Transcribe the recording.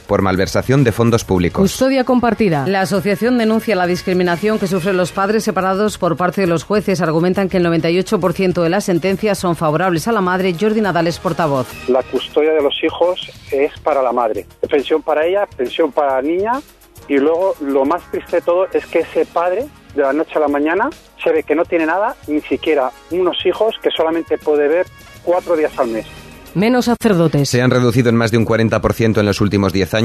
por malversación de fondos públicos. Custodia compartida. La asociación denuncia la discriminación que sufren los padres separados por parte de los jueces. Argumentan que el 98% de las sentencias son favorables a la madre. Jordi Nadal es portavoz. La custodia de los hijos es para la madre. Pensión para ella, pensión para la niña. Y luego lo más triste de todo es que ese padre, de la noche a la mañana, se ve que no tiene nada, ni siquiera unos hijos que solamente puede ver 4 días al mes. Menos sacerdotes. Se han reducido en más de un 40% en los últimos 10 años.